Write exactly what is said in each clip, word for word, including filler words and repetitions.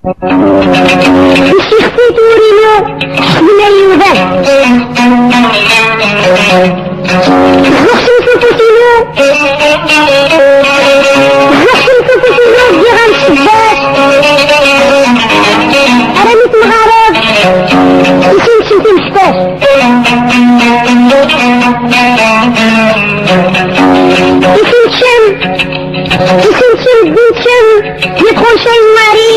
الشيخ فيتورينو حبنا يوبان الزخشن فيتورينو الزخشن فيتورينو جيغان الشباك رميت مغارب يسين شمتي مشتاش يسين شم يسين شم بنت شم يدخل شي ماري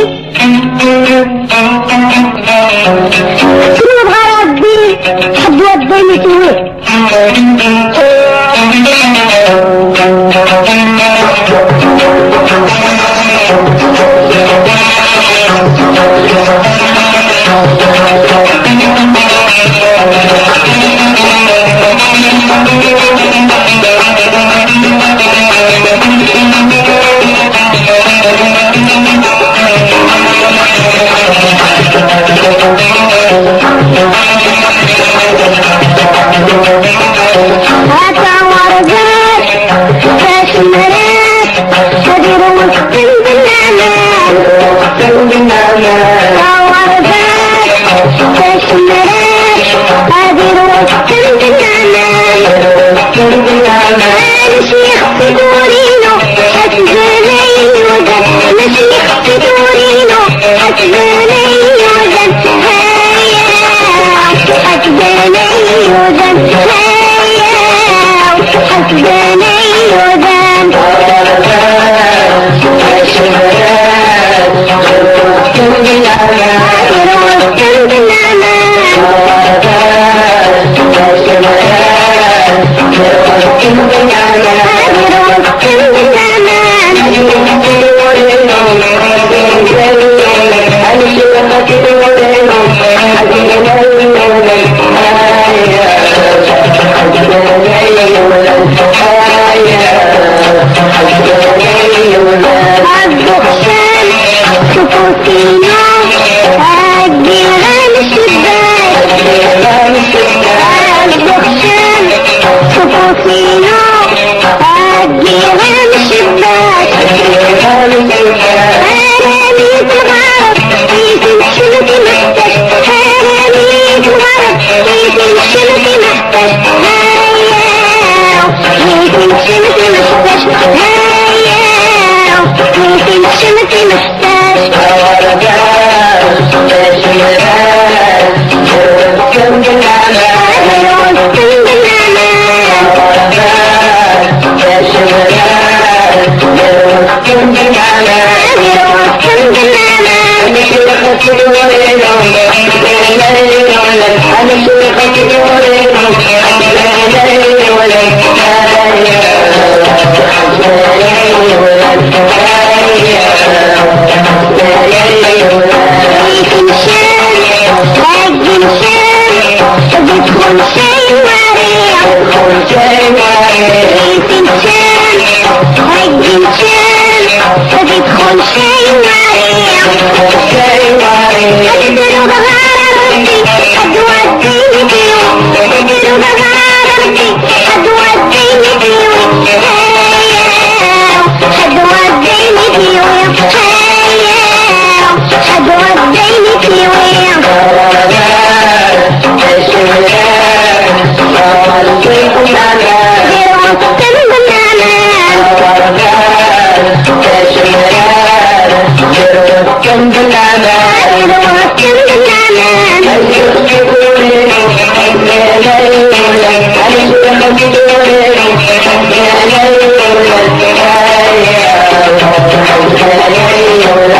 شنو بغا ربي حد وديني توي هاتا ورقات فاش مرات هدير وسطن بالنعمان هاتا ورقات فاش مرات هدير وسطن بالنعمان انا شيخ فيتورينو حسبني وزن انا شيخ فيتورينو حسبني وزن حسبني وزن حسبني وزن الدخشان شوفوا فينا هادي غير الشباك الدخشان شوفوا فينا هادي غير الشباك هرميت الغرب يزن شمتي محتاج هرميت الغرب يزن شمتي محتاج يزن شمتي محتاج يمكن شمتي محتاج كم بالنعمان كم بالنعمان كم بالنعمان